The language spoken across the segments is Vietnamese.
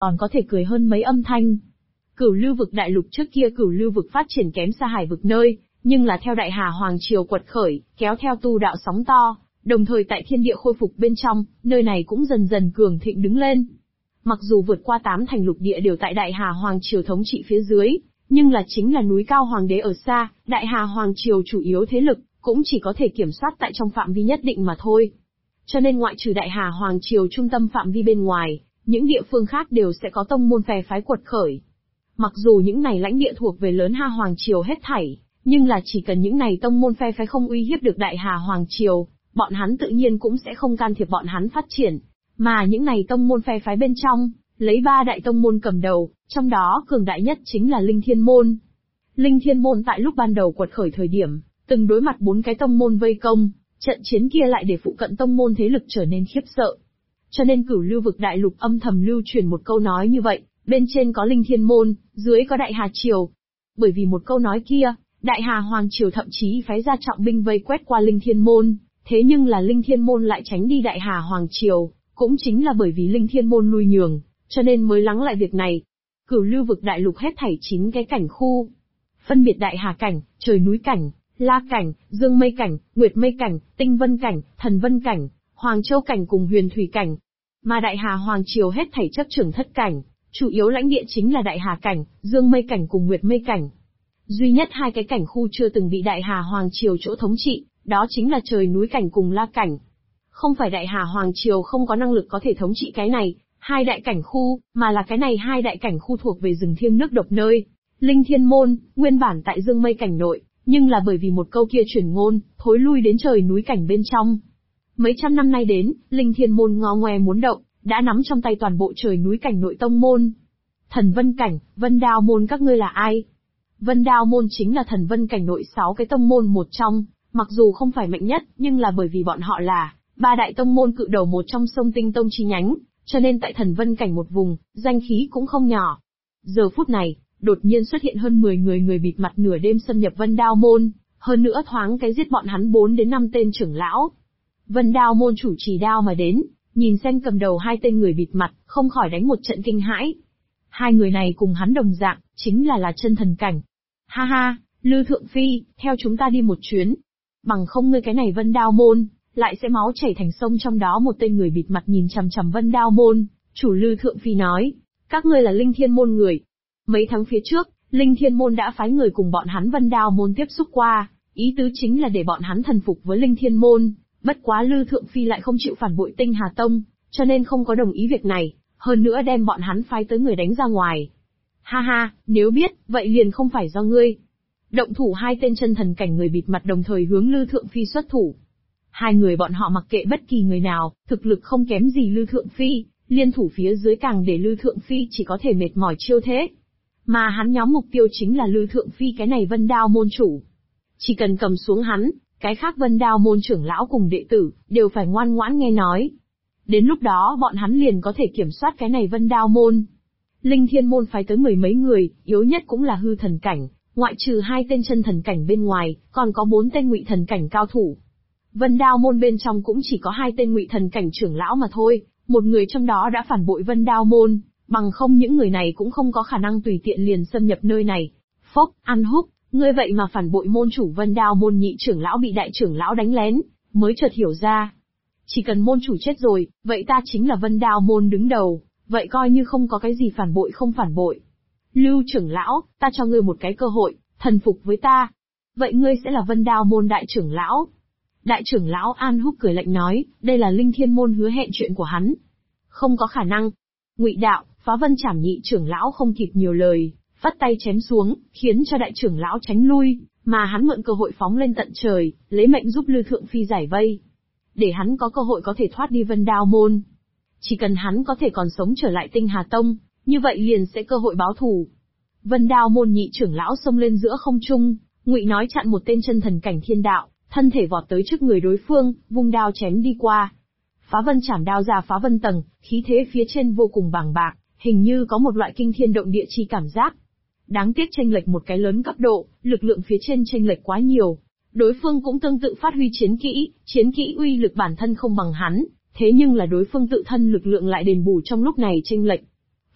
còn có thể cười hơn mấy âm thanh. Cửu Lưu vực đại lục trước kia Cửu Lưu vực phát triển kém xa Hải vực nơi, nhưng là theo Đại Hà Hoàng Triều quật khởi, kéo theo tu đạo sóng to, đồng thời tại thiên địa khôi phục bên trong, nơi này cũng dần dần cường thịnh đứng lên. Mặc dù vượt qua 8 thành lục địa đều tại Đại Hà Hoàng Triều thống trị phía dưới, nhưng là chính là núi cao Hoàng đế ở xa, Đại Hà Hoàng Triều chủ yếu thế lực, cũng chỉ có thể kiểm soát tại trong phạm vi nhất định mà thôi. Cho nên ngoại trừ Đại Hà Hoàng Triều trung tâm phạm vi bên ngoài, những địa phương khác đều sẽ có tông môn phe phái quật khởi. Mặc dù những này lãnh địa thuộc về lớn Hà Hoàng Triều hết thảy, nhưng là chỉ cần những này tông môn phe phái không uy hiếp được Đại Hà Hoàng Triều, bọn hắn tự nhiên cũng sẽ không can thiệp bọn hắn phát triển. Mà những này tông môn phe phái bên trong, lấy 3 đại tông môn cầm đầu, trong đó cường đại nhất chính là Linh Thiên Môn. Linh Thiên Môn tại lúc ban đầu quật khởi thời điểm, từng đối mặt 4 cái tông môn vây công, trận chiến kia lại để phụ cận tông môn thế lực trở nên khiếp sợ. Cho nên Cửu Lưu vực đại lục âm thầm lưu truyền một câu nói như vậy, bên trên có Linh Thiên Môn, dưới có Đại Hà Triều. Bởi vì một câu nói kia, Đại Hà Hoàng Triều thậm chí phái ra trọng binh vây quét qua Linh Thiên Môn, thế nhưng là Linh Thiên Môn lại tránh đi Đại Hà Hoàng Triều, cũng chính là bởi vì Linh Thiên Môn lui nhường, cho nên mới lắng lại việc này. Cửu Lưu vực đại lục hết thảy 9 cái cảnh khu, phân biệt Đại Hà cảnh, Trời núi cảnh, La cảnh, Dương mây cảnh, Nguyệt mây cảnh, Tinh vân cảnh, Thần vân cảnh, Hoàng Châu cảnh cùng Huyền thủy cảnh. Mà Đại Hà Hoàng Triều hết thảy chấp trưởng thất cảnh, chủ yếu lãnh địa chính là Đại Hà cảnh, Dương mây cảnh cùng Nguyệt mây cảnh. Duy nhất 2 cái cảnh khu chưa từng bị Đại Hà Hoàng Triều chỗ thống trị, đó chính là Trời núi cảnh cùng La cảnh. Không phải Đại Hà Hoàng Triều không có năng lực có thể thống trị cái này, 2 đại cảnh khu, mà là cái này 2 đại cảnh khu thuộc về rừng thiêng nước độc nơi. Linh Thiên Môn, nguyên bản tại Dương mây cảnh nội, nhưng là bởi vì một câu kia truyền ngôn, thối lui đến Trời núi cảnh bên trong. Mấy trăm năm nay đến, Linh Thiên Môn ngó ngoe muốn động, đã nắm trong tay toàn bộ Trời núi cảnh nội tông môn. Thần vân cảnh, Vân Đao Môn các ngươi là ai? Vân Đao Môn chính là Thần vân cảnh nội 6 cái tông môn một trong, mặc dù không phải mạnh nhất, nhưng là bởi vì bọn họ là 3 đại tông môn cự đầu một trong Sông Tinh Tông chi nhánh, cho nên tại Thần vân cảnh một vùng, danh khí cũng không nhỏ. Giờ phút này, đột nhiên xuất hiện hơn 10 người bịt mặt nửa đêm xâm nhập Vân Đao Môn, hơn nữa thoáng cái giết bọn hắn 4 đến 5 tên trưởng lão. Vân Đao Môn chủ trì đao mà đến, nhìn xem cầm đầu 2 tên người bịt mặt, không khỏi đánh một trận kinh hãi. 2 người này cùng hắn đồng dạng, chính là chân thần cảnh. Ha ha, Lư Thượng Phi, theo chúng ta đi một chuyến. Bằng không ngươi cái này Vân Đao Môn, lại sẽ máu chảy thành sông. Trong đó một tên người bịt mặt nhìn chằm chằm Vân Đao Môn, chủ Lư Thượng Phi nói, các ngươi là Linh Thiên Môn người. Mấy tháng phía trước, Linh Thiên Môn đã phái người cùng bọn hắn Vân Đao Môn tiếp xúc qua, ý tứ chính là để bọn hắn thần phục với Linh Thiên Môn, bất quá Lư Thượng Phi lại không chịu phản bội Tinh Hà Tông, cho nên không có đồng ý việc này, hơn nữa đem bọn hắn phái tới người đánh ra ngoài. Ha ha, nếu biết, vậy liền không phải do ngươi. Động thủ 2 tên chân thần cảnh người bịt mặt đồng thời hướng Lư Thượng Phi xuất thủ. 2 người bọn họ mặc kệ bất kỳ người nào, thực lực không kém gì Lư Thượng Phi, liên thủ phía dưới càng để Lư Thượng Phi chỉ có thể mệt mỏi chiêu thế. Mà hắn nhóm mục tiêu chính là Lư Thượng Phi cái này Vân Đao Môn chủ. Chỉ cần cầm xuống hắn, cái khác Vân Đao Môn trưởng lão cùng đệ tử, đều phải ngoan ngoãn nghe nói. Đến lúc đó bọn hắn liền có thể kiểm soát cái này Vân Đao Môn. Linh Thiên Môn phái tới 10 mấy người, yếu nhất cũng là hư thần cảnh, ngoại trừ 2 tên chân thần cảnh bên ngoài, còn có 4 tên ngụy thần cảnh cao thủ. Vân Đao Môn bên trong cũng chỉ có 2 tên ngụy thần cảnh trưởng lão mà thôi, một người trong đó đã phản bội Vân Đao Môn, bằng không những người này cũng không có khả năng tùy tiện liền xâm nhập nơi này. Phốc, ăn húp, ngươi vậy mà phản bội môn chủ Vân Đao Môn nhị trưởng lão bị đại trưởng lão đánh lén, mới chợt hiểu ra. Chỉ cần môn chủ chết rồi, vậy ta chính là Vân Đao Môn đứng đầu, vậy coi như không có cái gì phản bội không phản bội. Lưu trưởng lão, ta cho ngươi một cái cơ hội, thần phục với ta. Vậy ngươi sẽ là Vân Đao Môn đại trưởng lão. Đại trưởng lão An Húc cười lạnh nói, đây là Linh Thiên Môn hứa hẹn chuyện của hắn. Không có khả năng. Ngụy Đạo, Phá Vân Trảm nhị trưởng lão không kịp nhiều lời, vắt tay chém xuống, khiến cho đại trưởng lão tránh lui, mà hắn mượn cơ hội phóng lên tận trời, lấy mệnh giúp Lư Thượng Phi giải vây. Để hắn có cơ hội có thể thoát đi Vân Đao Môn. Chỉ cần hắn có thể còn sống trở lại Tinh Hà Tông, như vậy liền sẽ cơ hội báo thù. Vân Đao Môn nhị trưởng lão xông lên giữa không trung, Ngụy nói chặn một tên chân thần cảnh thiên đạo, thân thể vọt tới trước người đối phương, vung đao chém đi qua. Phá Vân Trảm đao ra Phá Vân tầng, khí thế phía trên vô cùng bàng bạc, hình như có một loại kinh thiên động địa chi cảm giác. Đáng tiếc chênh lệch một cái lớn cấp độ, lực lượng phía trên chênh lệch quá nhiều. Đối phương cũng tương tự phát huy chiến kỹ uy lực bản thân không bằng hắn, thế nhưng là đối phương tự thân lực lượng lại đền bù trong lúc này chênh lệch.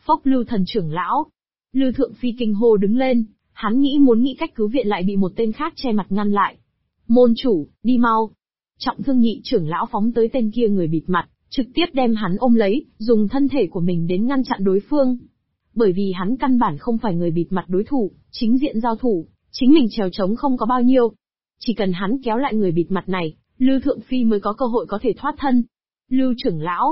Phốc Lưu Thần trưởng lão. Lưu Thượng Phi kinh hô đứng lên, hắn muốn nghĩ cách cứu viện lại bị một tên khác che mặt ngăn lại. Môn chủ, đi mau. Trọng Thương Nhị trưởng lão phóng tới tên kia người bịt mặt, trực tiếp đem hắn ôm lấy, dùng thân thể của mình đến ngăn chặn đối phương. Bởi vì hắn căn bản không phải người bịt mặt đối thủ, chính diện giao thủ, chính mình trèo trống không có bao nhiêu. Chỉ cần hắn kéo lại người bịt mặt này, Lưu Thượng Phi mới có cơ hội có thể thoát thân. Lưu trưởng lão.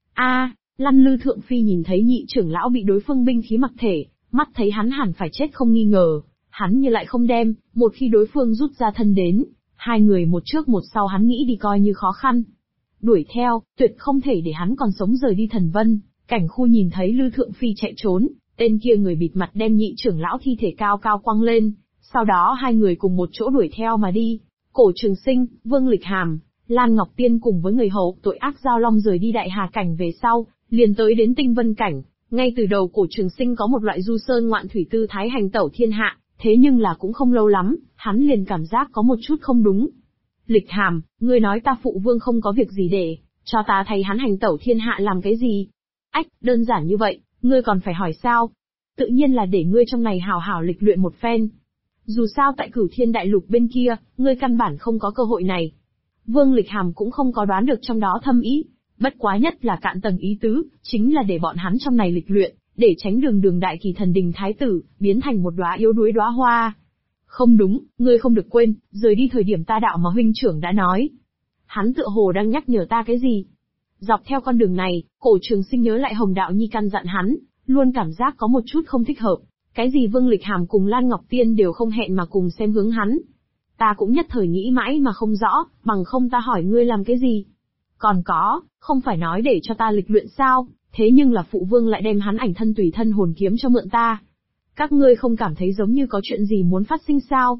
Lăn Lưu Thượng Phi nhìn thấy nhị trưởng lão bị đối phương binh khí mặc thể, mắt thấy hắn hẳn phải chết không nghi ngờ, hắn như lại không đem, một khi đối phương rút ra thân đến, hai người một trước một sau hắn nghĩ đi coi như khó khăn. Đuổi theo, tuyệt không thể để hắn còn sống rời đi Thần Vân. Cảnh Khu nhìn thấy Lưu Thượng Phi chạy trốn, tên kia người bịt mặt đem nhị trưởng lão thi thể cao cao quăng lên, sau đó hai người cùng một chỗ đuổi theo mà đi. Cổ Trường Sinh, Vương Lịch Hàm, Lan Ngọc Tiên cùng với người hầu tội ác Giao Long rời đi Đại Hà Cảnh về sau, liền tới đến Tinh Vân Cảnh. Ngay từ đầu Cổ Trường Sinh có một loại du sơn ngoạn thủy tư thái hành tẩu thiên hạ, thế nhưng là cũng không lâu lắm, hắn liền cảm giác có một chút không đúng. Lịch Hàm, ngươi nói ta phụ vương không có việc gì để cho ta thay hắn hành tẩu thiên hạ làm cái gì? Ách, đơn giản như vậy, ngươi còn phải hỏi sao? Tự nhiên là để ngươi trong này hào hào lịch luyện một phen. Dù sao tại Cửu Thiên Đại Lục bên kia, ngươi căn bản không có cơ hội này. Vương Lịch Hàm cũng không có đoán được trong đó thâm ý, bất quá nhất là cạn tầng ý tứ, chính là để bọn hắn trong này lịch luyện, để tránh đường đại kỳ thần đình thái tử, biến thành một đóa yếu đuối đóa hoa. Không đúng, ngươi không được quên, rời đi thời điểm ta đạo mà huynh trưởng đã nói. Hắn tựa hồ đang nhắc nhở ta cái gì? Dọc theo con đường này, Cổ Trường Sinh nhớ lại Hồng Đạo Nhi căn dặn hắn, luôn cảm giác có một chút không thích hợp. Cái gì Vương Lịch Hàm cùng Lan Ngọc Tiên đều không hẹn mà cùng xem hướng hắn. Ta cũng nhất thời nghĩ mãi mà không rõ, bằng không ta hỏi ngươi làm cái gì? Còn có, không phải nói để cho ta lịch luyện sao, thế nhưng là phụ vương lại đem hắn ảnh thân tùy thân hồn kiếm cho mượn ta. Các ngươi không cảm thấy giống như có chuyện gì muốn phát sinh sao?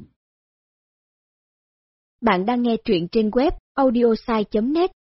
Bạn đang nghe truyện trên web audiosai.net.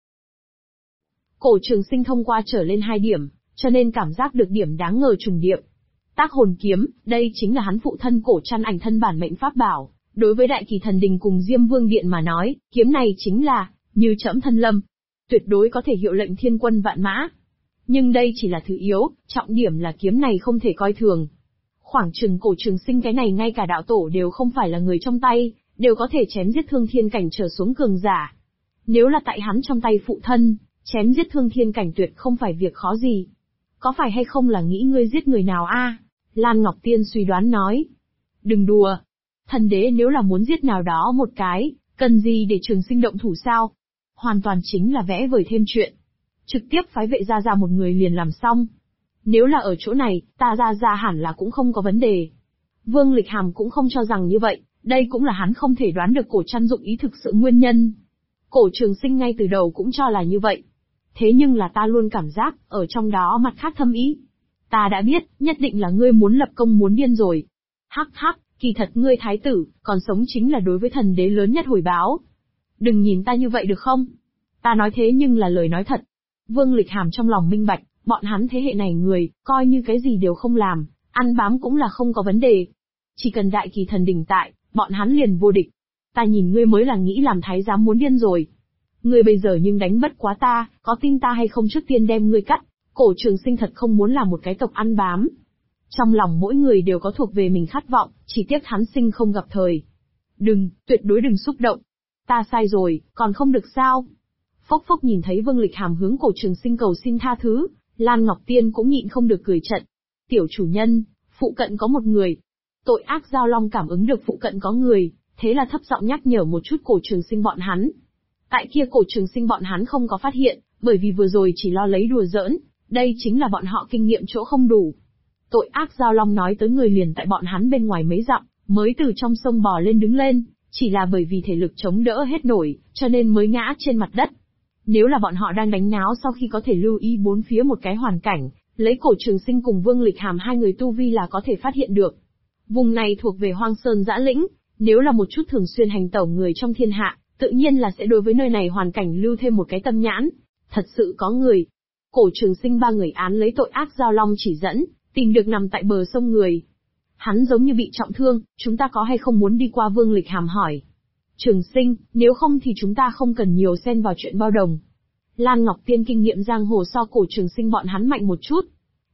Cổ Trường Sinh thông qua trở lên 2 điểm, cho nên cảm giác được điểm đáng ngờ trùng điệp. Tác hồn kiếm, đây chính là hắn phụ thân Cổ Trăn ảnh thân bản mệnh pháp bảo. Đối với Đại Kỳ Thần Đình cùng Diêm Vương Điện mà nói, kiếm này chính là như trẫm thân lâm, tuyệt đối có thể hiệu lệnh thiên quân vạn mã. Nhưng đây chỉ là thứ yếu, trọng điểm là kiếm này không thể coi thường. Khoảng chừng Cổ Trường Sinh cái này ngay cả đạo tổ đều không phải là người trong tay, đều có thể chém giết thương thiên cảnh trở xuống cường giả. Nếu là tại hắn trong tay phụ thân, chém giết thương thiên cảnh tuyệt không phải việc khó gì. Có phải hay không là nghĩ ngươi giết người nào a? Lan Ngọc Tiên suy đoán nói. Đừng đùa. Thần đế nếu là muốn giết nào đó một cái, cần gì để Trường Sinh động thủ sao? Hoàn toàn chính là vẽ vời thêm chuyện. Trực tiếp phái vệ gia một người liền làm xong. Nếu là ở chỗ này, ta ra hẳn là cũng không có vấn đề. Vương Lịch Hàm cũng không cho rằng như vậy, đây cũng là hắn không thể đoán được Cổ Trăn dụng ý thực sự nguyên nhân. Cổ Trường Sinh ngay từ đầu cũng cho là như vậy. Thế nhưng là ta luôn cảm giác, ở trong đó mặt khác thâm ý. Ta đã biết, nhất định là ngươi muốn lập công muốn điên rồi. Hắc hắc, kỳ thật ngươi thái tử, còn sống chính là đối với thần đế lớn nhất hồi báo. Đừng nhìn ta như vậy được không? Ta nói thế nhưng là lời nói thật. Vương Lịch Hàm trong lòng minh bạch, bọn hắn thế hệ này người, coi như cái gì đều không làm, ăn bám cũng là không có vấn đề. Chỉ cần Đại Kỳ Thần Đình tại, bọn hắn liền vô địch. Ta nhìn ngươi mới là nghĩ làm thái giám muốn điên rồi. Ngươi bây giờ nhưng đánh bất quá ta, có tin ta hay không trước tiên đem ngươi cắt. Cổ Trường Sinh thật không muốn làm một cái tộc ăn bám. Trong lòng mỗi người đều có thuộc về mình khát vọng, chỉ tiếc hắn sinh không gặp thời. Đừng, tuyệt đối đừng xúc động. Ta sai rồi, còn không được sao? Phốc phốc nhìn thấy Vương Lịch Hàm hướng Cổ Trường Sinh cầu xin tha thứ, Lan Ngọc Tiên cũng nhịn không được cười trận. Tiểu chủ nhân, phụ cận có một người. Tội ác Giao Long cảm ứng được phụ cận có người, thế là thấp giọng nhắc nhở một chút Cổ Trường Sinh bọn hắn. Tại kia Cổ Trường Sinh bọn hắn không có phát hiện, bởi vì vừa rồi chỉ lo lấy đùa giỡn, đây chính là bọn họ kinh nghiệm chỗ không đủ. Tội ác Giao Long nói tới người liền tại bọn hắn bên ngoài mấy dặm, mới từ trong sông bò lên đứng lên, chỉ là bởi vì thể lực chống đỡ hết nổi, cho nên mới ngã trên mặt đất. Nếu là bọn họ đang đánh náo sau khi có thể lưu ý bốn phía một cái hoàn cảnh, lấy Cổ Trường Sinh cùng Vương Lịch Hàm hai người tu vi là có thể phát hiện được. Vùng này thuộc về Hoang Sơn Dã Lĩnh, nếu là một chút thường xuyên hành tẩu người trong thiên hạ, tự nhiên là sẽ đối với nơi này hoàn cảnh lưu thêm một cái tâm nhãn. Thật sự có người. Cổ Trường Sinh ba người án lấy tội ác Giao Long chỉ dẫn, tìm được nằm tại bờ sông người. Hắn giống như bị trọng thương, chúng ta có hay không muốn đi qua? Vương Lịch Hàm hỏi. Trường Sinh, nếu không thì chúng ta không cần nhiều xen vào chuyện bao đồng. Lan Ngọc Tiên kinh nghiệm giang hồ so Cổ Trường Sinh bọn hắn mạnh một chút.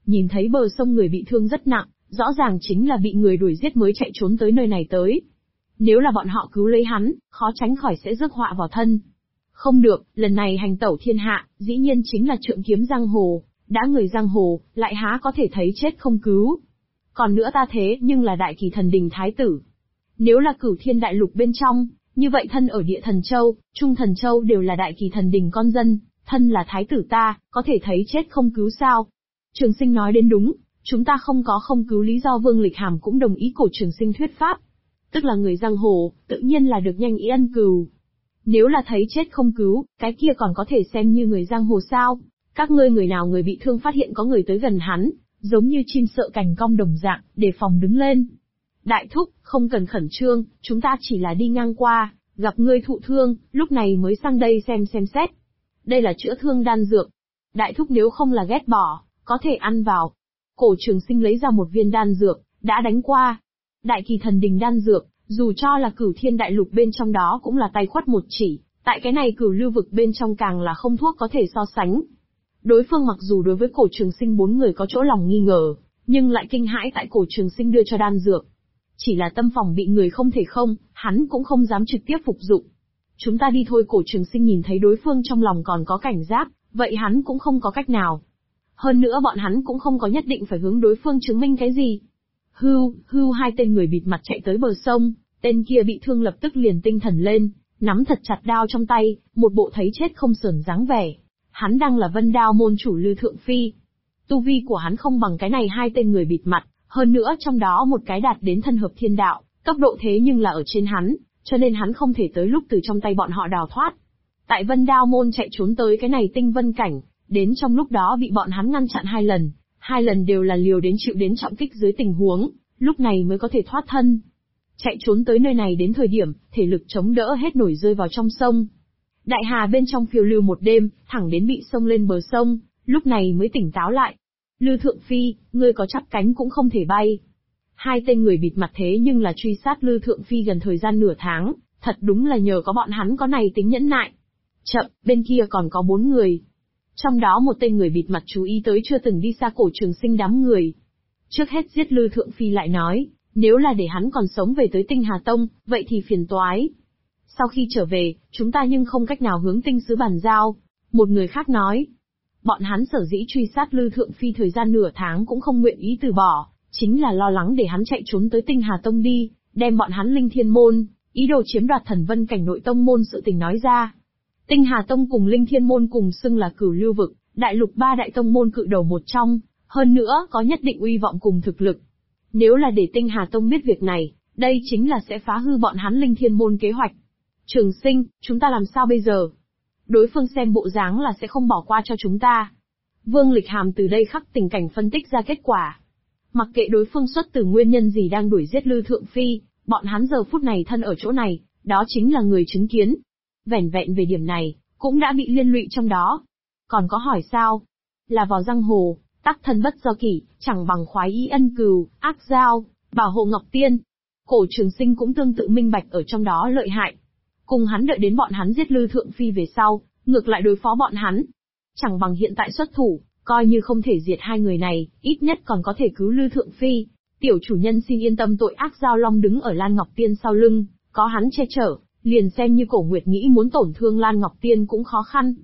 Nhìn thấy bờ sông người bị thương rất nặng, rõ ràng chính là bị người đuổi giết mới chạy trốn tới nơi này tới. Nếu là bọn họ cứu lấy hắn, khó tránh khỏi sẽ rước họa vào thân. Không được, lần này hành tẩu thiên hạ, dĩ nhiên chính là trượng kiếm giang hồ, đã người giang hồ, lại há có thể thấy chết không cứu. Còn nữa ta thế nhưng là đại kỳ thần đình thái tử. Nếu là cửu thiên đại lục bên trong, như vậy thân ở địa thần châu, trung thần châu đều là đại kỳ thần đình con dân, thân là thái tử ta, có thể thấy chết không cứu sao? Trường Sinh nói đến đúng, chúng ta không có không cứu lý do. Vương Lịch Hàm cũng đồng ý cổ Trường Sinh thuyết pháp. Tức là người giang hồ, tự nhiên là được nhanh ý ân cừu. Nếu là thấy chết không cứu, cái kia còn có thể xem như người giang hồ sao? Các ngươi người nào người bị thương phát hiện có người tới gần hắn, giống như chim sợ cành cong đồng dạng, đề phòng đứng lên. Đại thúc, không cần khẩn trương, chúng ta chỉ là đi ngang qua, gặp ngươi thụ thương, lúc này mới sang đây xem xét. Đây là chữa thương đan dược. Đại thúc nếu không là ghét bỏ, có thể ăn vào. Cổ Trường Sinh lấy ra một viên đan dược, đã đánh qua. Đại kỳ thần đình đan dược, dù cho là cửu thiên đại lục bên trong đó cũng là tay khuất một chỉ, tại cái này cửu lưu vực bên trong càng là không thuốc có thể so sánh. Đối phương mặc dù đối với cổ Trường Sinh 4 người có chỗ lòng nghi ngờ, nhưng lại kinh hãi tại cổ Trường Sinh đưa cho đan dược. Chỉ là tâm phòng bị người không thể không, hắn cũng không dám trực tiếp phục dụng. Chúng ta đi thôi. Cổ Trường Sinh nhìn thấy đối phương trong lòng còn có cảnh giác, vậy hắn cũng không có cách nào. Hơn nữa bọn hắn cũng không có nhất định phải hướng đối phương chứng minh cái gì. Hưu, hai tên người bịt mặt chạy tới bờ sông, tên kia bị thương lập tức liền tinh thần lên, nắm thật chặt đao trong tay, một bộ thấy chết không sờn dáng vẻ. Hắn đang là Vân Đao môn chủ Lư Thượng Phi. Tu vi của hắn không bằng cái này hai tên người bịt mặt, hơn nữa trong đó một cái đạt đến thân hợp thiên đạo, tốc độ thế nhưng là ở trên hắn, cho nên hắn không thể tới lúc từ trong tay bọn họ đào thoát. Tại Vân Đao môn chạy trốn tới cái này tinh vân cảnh, đến trong lúc đó bị bọn hắn ngăn chặn 2 lần đều là liều đến chịu đến trọng kích dưới tình huống, lúc này mới có thể thoát thân. Chạy trốn tới nơi này đến thời điểm, thể lực chống đỡ hết nổi rơi vào trong sông. Đại hà bên trong phiêu lưu một đêm, thẳng đến bị sông lên bờ sông, lúc này mới tỉnh táo lại. Lư Thượng Phi, ngươi có chắp cánh cũng không thể bay. Hai tên người bịt mặt thế nhưng là truy sát Lư Thượng Phi gần thời gian nửa tháng, thật đúng là nhờ có bọn hắn có này tính nhẫn nại. Chậm, bên kia còn có 4 người. Trong đó một tên người bịt mặt chú ý tới chưa từng đi xa cổ Trường Sinh đám người. Trước hết giết Lư Thượng Phi lại nói, nếu là để hắn còn sống về tới Tinh Hà Tông, vậy thì phiền toái. Sau khi trở về, chúng ta nhưng không cách nào hướng tinh sứ bàn giao. Một người khác nói, bọn hắn sở dĩ truy sát Lư Thượng Phi thời gian nửa tháng cũng không nguyện ý từ bỏ, chính là lo lắng để hắn chạy trốn tới Tinh Hà Tông đi, đem bọn hắn Linh Thiên Môn, ý đồ chiếm đoạt Thần Vân cảnh nội tông môn sự tình nói ra. Tinh Hà Tông cùng Linh Thiên Môn cùng xưng là cửu lưu vực, đại lục 3 đại tông môn cự đầu một trong, hơn nữa có nhất định uy vọng cùng thực lực. Nếu là để Tinh Hà Tông biết việc này, đây chính là sẽ phá hư bọn hắn Linh Thiên Môn kế hoạch. Trường Sinh, chúng ta làm sao bây giờ? Đối phương xem bộ dáng là sẽ không bỏ qua cho chúng ta. Vương Lịch Hàm từ đây khắc tình cảnh phân tích ra kết quả. Mặc kệ đối phương xuất từ nguyên nhân gì đang đuổi giết Lư Thượng Phi, bọn hắn giờ phút này thân ở chỗ này, đó chính là người chứng kiến. Vẻn vẹn về điểm này, cũng đã bị liên lụy trong đó. Còn có hỏi sao? Là vào giang hồ, tắc thân bất do kỷ, chẳng bằng khoái ý ân cừu, ác giao, bảo hộ Ngọc Tiên. Cổ Trường Sinh cũng tương tự minh bạch ở trong đó lợi hại. Cùng hắn đợi đến bọn hắn giết Lư Thượng Phi về sau, ngược lại đối phó bọn hắn. Chẳng bằng hiện tại xuất thủ, coi như không thể diệt hai người này, ít nhất còn có thể cứu Lư Thượng Phi. Tiểu chủ nhân xin yên tâm, tội ác Giao Long đứng ở Lan Ngọc Tiên sau lưng, có hắn che chở, liền xem như Cổ Nguyệt nghĩ muốn tổn thương Lan Ngọc Tiên cũng khó khăn.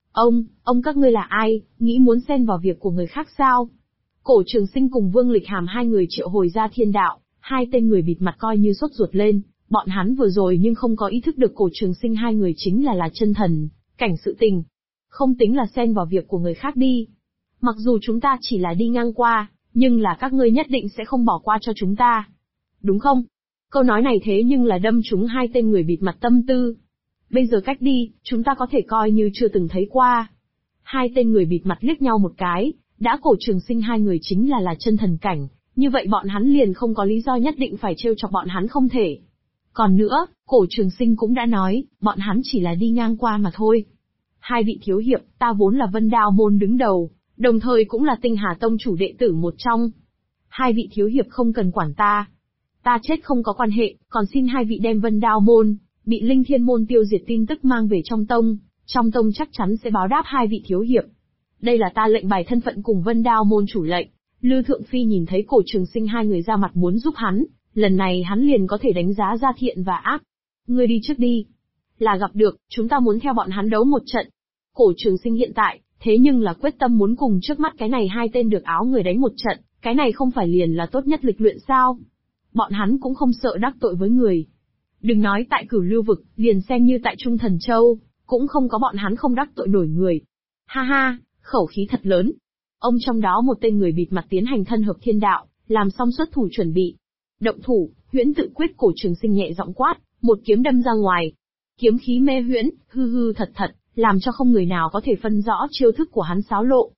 Ông các ngươi là ai, nghĩ muốn xen vào việc của người khác sao? Cổ Trường Sinh cùng Vương Lịch Hàm hai người triệu hồi ra thiên đạo, hai tên người bịt mặt coi như sốt ruột lên, bọn hắn vừa rồi nhưng không có ý thức được Cổ Trường Sinh hai người chính là chân thần, cảnh sự tình. Không tính là xen vào việc của người khác đi. Mặc dù chúng ta chỉ là đi ngang qua, nhưng là các ngươi nhất định sẽ không bỏ qua cho chúng ta. Đúng không? Câu nói này thế nhưng là đâm trúng hai tên người bịt mặt tâm tư. Bây giờ cách đi, chúng ta có thể coi như chưa từng thấy qua. Hai tên người bịt mặt liếc nhau một cái, đã Cổ Trường Sinh hai người chính là chân thần cảnh, như vậy bọn hắn liền không có lý do nhất định phải trêu chọc bọn hắn không thể. Còn nữa, Cổ Trường Sinh cũng đã nói, bọn hắn chỉ là đi ngang qua mà thôi. Hai vị thiếu hiệp, ta vốn là Vân Đao môn đứng đầu, đồng thời cũng là Tinh Hà Tông chủ đệ tử một trong. Hai vị thiếu hiệp không cần quản ta. Ta chết không có quan hệ, còn xin hai vị đem Vân Đao môn, bị Linh Thiên môn tiêu diệt tin tức mang về trong tông chắc chắn sẽ báo đáp hai vị thiếu hiệp. Đây là ta lệnh bài thân phận cùng Vân Đao môn chủ lệnh, Lư Thượng Phi nhìn thấy Cổ Trường Sinh hai người ra mặt muốn giúp hắn, lần này hắn liền có thể đánh giá ra thiện và ác. Ngươi đi trước đi. Là gặp được, chúng ta muốn theo bọn hắn đấu một trận. Cổ Trường Sinh hiện tại, thế nhưng là quyết tâm muốn cùng trước mắt cái này hai tên được áo người đánh một trận, cái này không phải liền là tốt nhất lịch luyện sao? Bọn hắn cũng không sợ đắc tội với người. Đừng nói tại Cửu Lưu vực, liền xem như tại Trung Thần Châu, cũng không có bọn hắn không đắc tội nổi người. Ha ha, khẩu khí thật lớn. Ông trong đó một tên người bịt mặt tiến hành thân hợp thiên đạo, làm xong xuất thủ chuẩn bị. Động thủ, huyễn tự quyết. Cổ Trường Sinh nhẹ giọng quát, một kiếm đâm ra ngoài. Kiếm khí mê huyễn, hư hư thật thật, làm cho không người nào có thể phân rõ chiêu thức của hắn xáo lộ.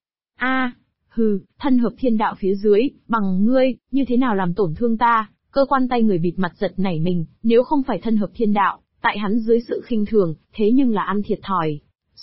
Hừ, thân hợp thiên đạo phía dưới, bằng ngươi, như thế nào làm tổn thương ta? Cơ quan tay người bịt mặt giật nảy mình, nếu không phải thân hợp thiên đạo, tại hắn dưới sự khinh thường, thế nhưng là ăn thiệt thòi.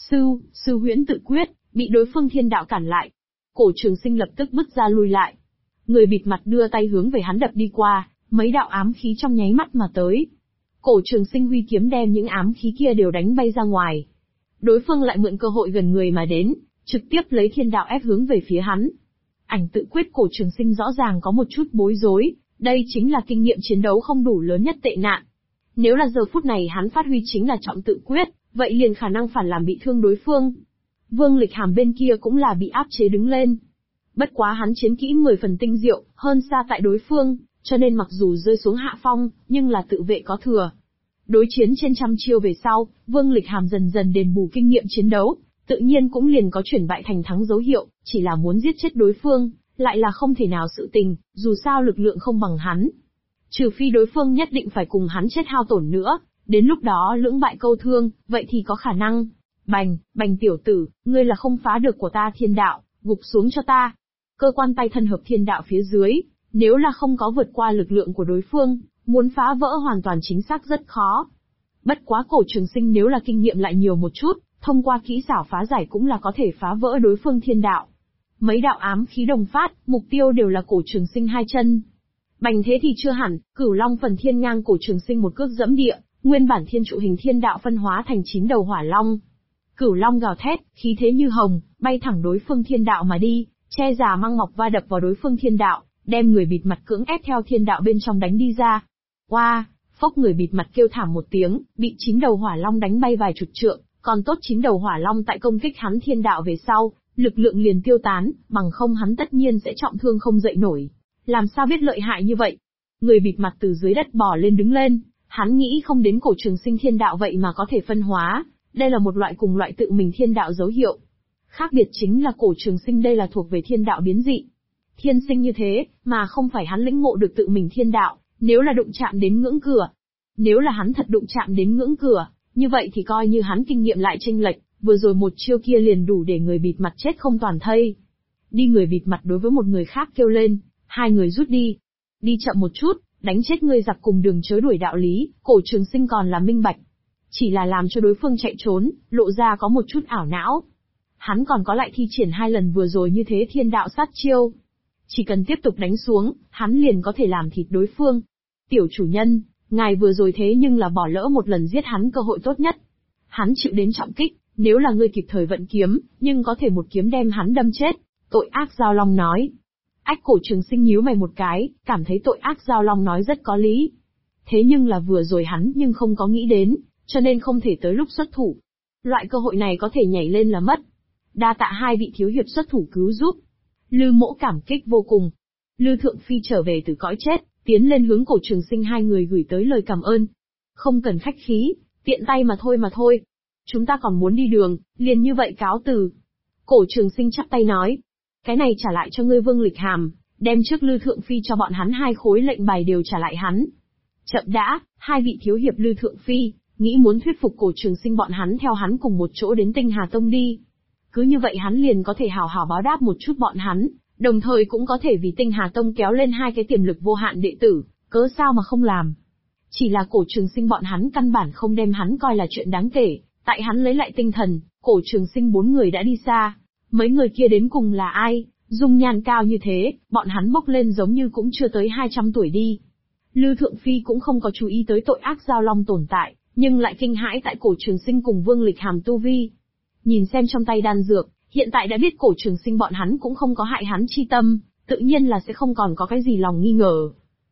Sư huyễn tự quyết, bị đối phương thiên đạo cản lại. Cổ Trường Sinh lập tức bứt ra lui lại. Người bịt mặt đưa tay hướng về hắn đập đi qua, mấy đạo ám khí trong nháy mắt mà tới. Cổ Trường Sinh huy kiếm đem những ám khí kia đều đánh bay ra ngoài. Đối phương lại mượn cơ hội gần người mà đến, trực tiếp lấy thiên đạo ép hướng về phía hắn. Ảnh tự quyết. Cổ Trường Sinh rõ ràng có một chút bối rối, đây chính là kinh nghiệm chiến đấu không đủ lớn nhất tệ nạn. Nếu là giờ phút này hắn phát huy chính là trọng tự quyết, vậy liền khả năng phản làm bị thương đối phương. Vương Lịch Hàm bên kia cũng là bị áp chế đứng lên. Bất quá hắn chiến kỹ 10 phần tinh diệu, hơn xa tại đối phương, cho nên mặc dù rơi xuống hạ phong, nhưng là tự vệ có thừa. Đối chiến trên trăm chiêu về sau, Vương Lịch Hàm dần dần đền bù kinh nghiệm chiến đấu, tự nhiên cũng liền có chuyển bại thành thắng dấu hiệu, chỉ là muốn giết chết đối phương, lại là không thể nào sự tình, dù sao lực lượng không bằng hắn. Trừ phi đối phương nhất định phải cùng hắn chết hao tổn nữa, đến lúc đó lưỡng bại câu thương, vậy thì có khả năng. Bành tiểu tử, ngươi là không phá được của ta thiên đạo, gục xuống cho ta. Cơ quan tay thân hợp thiên đạo phía dưới, nếu là không có vượt qua lực lượng của đối phương, muốn phá vỡ hoàn toàn chính xác rất khó. Bất quá Cổ Trường Sinh nếu là kinh nghiệm lại nhiều một chút, thông qua kỹ xảo phá giải cũng là có thể phá vỡ đối phương thiên đạo. Mấy đạo ám khí đồng phát, mục tiêu đều là Cổ Trường Sinh hai chân. Bành thế thì chưa hẳn, Cửu Long phần thiên ngang. Cổ Trường Sinh một cước dẫm địa, nguyên bản thiên trụ hình thiên đạo phân hóa thành 9 đầu hỏa long. Cửu Long gào thét, khí thế như hồng, bay thẳng đối phương thiên đạo mà đi, che già mang mọc va đập vào đối phương thiên đạo, đem người bịt mặt cưỡng ép theo thiên đạo bên trong đánh đi ra. Phốc. Người bịt mặt kêu thảm một tiếng, bị 9 đầu hỏa long đánh bay vài chục trượng, còn tốt 9 đầu hỏa long tại công kích hắn thiên đạo về sau, lực lượng liền tiêu tán, bằng không hắn tất nhiên sẽ trọng thương không dậy nổi. Làm sao biết lợi hại như vậy? Người bịt mặt từ dưới đất bò lên đứng lên, hắn nghĩ không đến Cổ Trường Sinh thiên đạo vậy mà có thể phân hóa, đây là một loại cùng loại tự mình thiên đạo dấu hiệu. Khác biệt chính là Cổ Trường Sinh đây là thuộc về thiên đạo biến dị. Thiên sinh như thế, mà không phải hắn lĩnh ngộ được tự mình thiên đạo, nếu là đụng chạm đến ngưỡng cửa. Nếu là hắn thật đụng chạm đến ngưỡng cửa, như vậy thì coi như hắn kinh nghiệm lại chênh lệch, vừa rồi một chiêu kia liền đủ để người bịt mặt chết không toàn thây. Đi. Người bịt mặt đối với một người khác kêu lên, hai người rút đi. Đi chậm một chút, đánh chết ngươi giặc cùng đường chớ đuổi đạo lý. Cổ Trường Sinh còn là minh bạch. Chỉ là làm cho đối phương chạy trốn, lộ ra có một chút ảo não. Hắn còn có lại thi triển 2 lần vừa rồi như thế thiên đạo sát chiêu. Chỉ cần tiếp tục đánh xuống, hắn liền có thể làm thịt đối phương. Tiểu chủ nhân, ngài vừa rồi thế nhưng là bỏ lỡ một lần giết hắn cơ hội tốt nhất. Hắn chịu đến trọng kích, nếu là ngươi kịp thời vận kiếm, nhưng có thể một kiếm đem hắn đâm chết. Tội ác Giao Long nói. Cổ Trường Sinh nhíu mày một cái, cảm thấy tội ác Giao Long nói rất có lý. Thế nhưng là vừa rồi hắn nhưng không có nghĩ đến, cho nên không thể tới lúc xuất thủ. Loại cơ hội này có thể nhảy lên là mất. Đa tạ hai vị thiếu hiệp xuất thủ cứu giúp. Lư Mỗ cảm kích vô cùng. Lư Thượng Phi trở về từ cõi chết, tiến lên hướng Cổ Trường Sinh hai người gửi tới lời cảm ơn. Không cần khách khí, tiện tay mà thôi. Chúng ta còn muốn đi đường, liền như vậy cáo từ. Cổ Trường Sinh chắp tay nói. Cái này trả lại cho ngươi Vương Lịch Hàm, đem trước Lư Thượng Phi cho bọn hắn 2 khối lệnh bài đều trả lại hắn. Chậm đã, hai vị thiếu hiệp Lư Thượng Phi, nghĩ muốn thuyết phục Cổ Trường Sinh bọn hắn theo hắn cùng một chỗ đến Tinh Hà Tông đi. Cứ như vậy hắn liền có thể hào hào báo đáp một chút bọn hắn, đồng thời cũng có thể vì Tinh Hà Tông kéo lên 2 cái tiềm lực vô hạn đệ tử, cớ sao mà không làm. Chỉ là Cổ Trường Sinh bọn hắn căn bản không đem hắn coi là chuyện đáng kể, tại hắn lấy lại tinh thần, Cổ Trường Sinh 4 người đã đi xa. Mấy người kia đến cùng là ai, dung nhan cao như thế, bọn hắn bốc lên giống như cũng chưa tới 200 tuổi đi. Lư Thượng Phi cũng không có chú ý tới tội ác Giao Long tồn tại, nhưng lại kinh hãi tại Cổ Trường Sinh cùng Vương Lịch Hàm tu vi. Nhìn xem trong tay đan dược, hiện tại đã biết Cổ Trường Sinh bọn hắn cũng không có hại hắn chi tâm, tự nhiên là sẽ không còn có cái gì lòng nghi ngờ.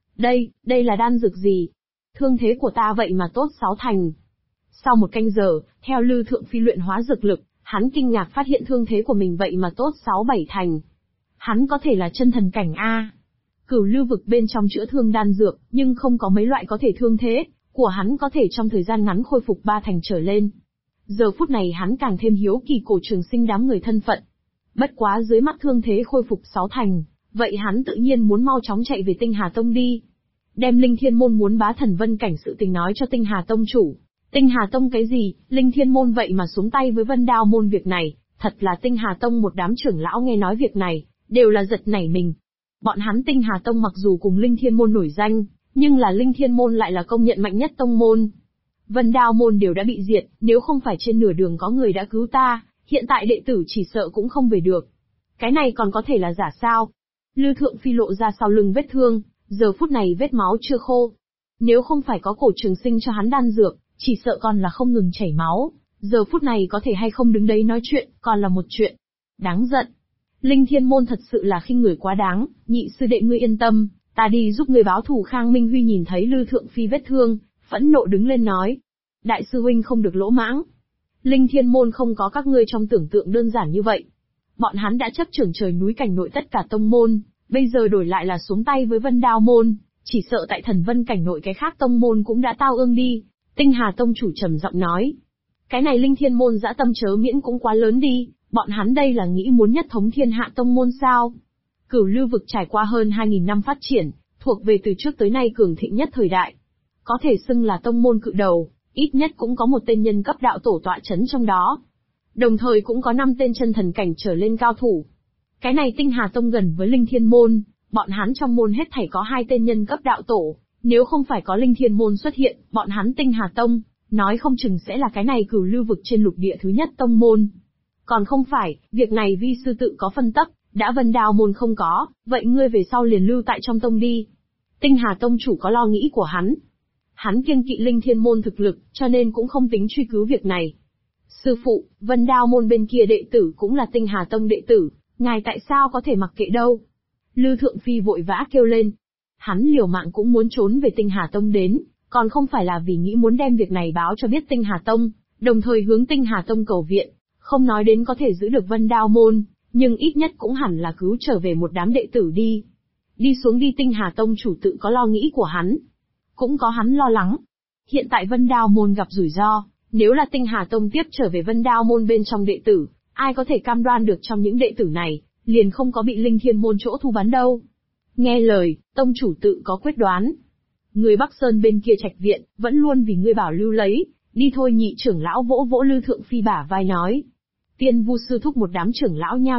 Đây là đan dược gì? Thương thế của ta vậy mà tốt 6 thành. Sau 1 canh giờ, theo Lư Thượng Phi luyện hóa dược lực, hắn kinh ngạc phát hiện thương thế của mình vậy mà tốt 6-7 thành. Hắn có thể là chân thần cảnh A. Cửu lưu vực bên trong chữa thương đan dược, nhưng không có mấy loại có thể thương thế, của hắn có thể trong thời gian ngắn khôi phục 3 thành trở lên. Giờ phút này hắn càng thêm hiếu kỳ Cổ Trường Sinh đám người thân phận. Bất quá dưới mắt thương thế khôi phục 6 thành, vậy hắn tự nhiên muốn mau chóng chạy về Tinh Hà Tông đi. Đem Linh Thiên Môn muốn bá thần vân cảnh sự tình nói cho Tinh Hà Tông chủ. Tinh Hà Tông cái gì, Linh Thiên Môn vậy mà xuống tay với Vân Đao Môn việc này, thật là Tinh Hà Tông một đám trưởng lão nghe nói việc này, đều là giật nảy mình. Bọn hắn Tinh Hà Tông mặc dù cùng Linh Thiên Môn nổi danh, nhưng là Linh Thiên Môn lại là công nhận mạnh nhất tông môn. Vân Đao Môn đều đã bị diệt, nếu không phải trên nửa đường có người đã cứu ta, hiện tại đệ tử chỉ sợ cũng không về được. Cái này còn có thể là giả sao? Lư Thượng Phi lộ ra sau lưng vết thương, giờ phút này vết máu chưa khô. Nếu không phải có Cổ Trường Sinh cho hắn đan dược, chỉ sợ còn là không ngừng chảy máu, giờ phút này có thể hay không đứng đấy nói chuyện, còn là một chuyện. Đáng giận. Linh Thiên Môn thật sự là khinh người quá đáng, nhị sư đệ ngươi yên tâm, ta đi giúp ngươi báo thù. Khang Minh Huy nhìn thấy Lư Thượng Phi vết thương, phẫn nộ đứng lên nói. Đại sư huynh không được lỗ mãng. Linh Thiên Môn không có các ngươi trong tưởng tượng đơn giản như vậy. Bọn hắn đã chấp trưởng trời núi cảnh nội tất cả tông môn, bây giờ đổi lại là xuống tay với Vân Đao Môn, chỉ sợ tại Thần Vân cảnh nội cái khác tông môn cũng đã tao ương đi. Tinh Hà Tông chủ trầm giọng nói. Cái này Linh Thiên Môn dã tâm chớ miễn cũng quá lớn đi, bọn hắn đây là nghĩ muốn nhất thống thiên hạ tông môn sao? Cửu lưu vực trải qua hơn 2.000 năm phát triển, thuộc về từ trước tới nay cường thịnh nhất thời đại. Có thể xưng là tông môn cự đầu, ít nhất cũng có một tên nhân cấp đạo tổ tọa chấn trong đó. Đồng thời cũng có 5 tên chân thần cảnh trở lên cao thủ. Cái này Tinh Hà Tông gần với Linh Thiên Môn, bọn hắn trong môn hết thảy có 2 tên nhân cấp đạo tổ, nếu không phải có Linh Thiên Môn xuất hiện, bọn hắn Tinh Hà Tông, nói không chừng sẽ là cái này cửu lưu vực trên lục địa thứ nhất tông môn. Còn không phải, việc này vi sư tự có phân tắc, đã Vân Đao Môn không có, vậy ngươi về sau liền lưu tại trong tông đi. Tinh Hà Tông chủ có lo nghĩ của hắn. Hắn kiêng kỵ Linh Thiên Môn thực lực, cho nên cũng không tính truy cứu việc này. Sư phụ, Vân Đao Môn bên kia đệ tử cũng là Tinh Hà Tông đệ tử, ngài tại sao có thể mặc kệ đâu? Lư Thượng Phi vội vã kêu lên. Hắn liều mạng cũng muốn trốn về Tinh Hà Tông đến, còn không phải là vì nghĩ muốn đem việc này báo cho biết Tinh Hà Tông, đồng thời hướng Tinh Hà Tông cầu viện, không nói đến có thể giữ được Vân Đao Môn, nhưng ít nhất cũng hẳn là cứu trở về một đám đệ tử đi. Đi xuống đi. Tinh Hà Tông chủ tự có lo nghĩ của hắn, cũng có hắn lo lắng. Hiện tại Vân Đao Môn gặp rủi ro, nếu là Tinh Hà Tông tiếp trở về Vân Đao Môn bên trong đệ tử, ai có thể cam đoan được trong những đệ tử này, liền không có bị Linh Thiên Môn chỗ thu bắn đâu. Nghe lời, tông chủ tự có quyết đoán. Người Bắc Sơn bên kia trạch viện, vẫn luôn vì ngươi bảo lưu lấy, đi thôi. Nhị trưởng lão vỗ vỗ Lư Thượng Phi bả vai nói. Tiên Vu sư thúc một đám trưởng lão nhao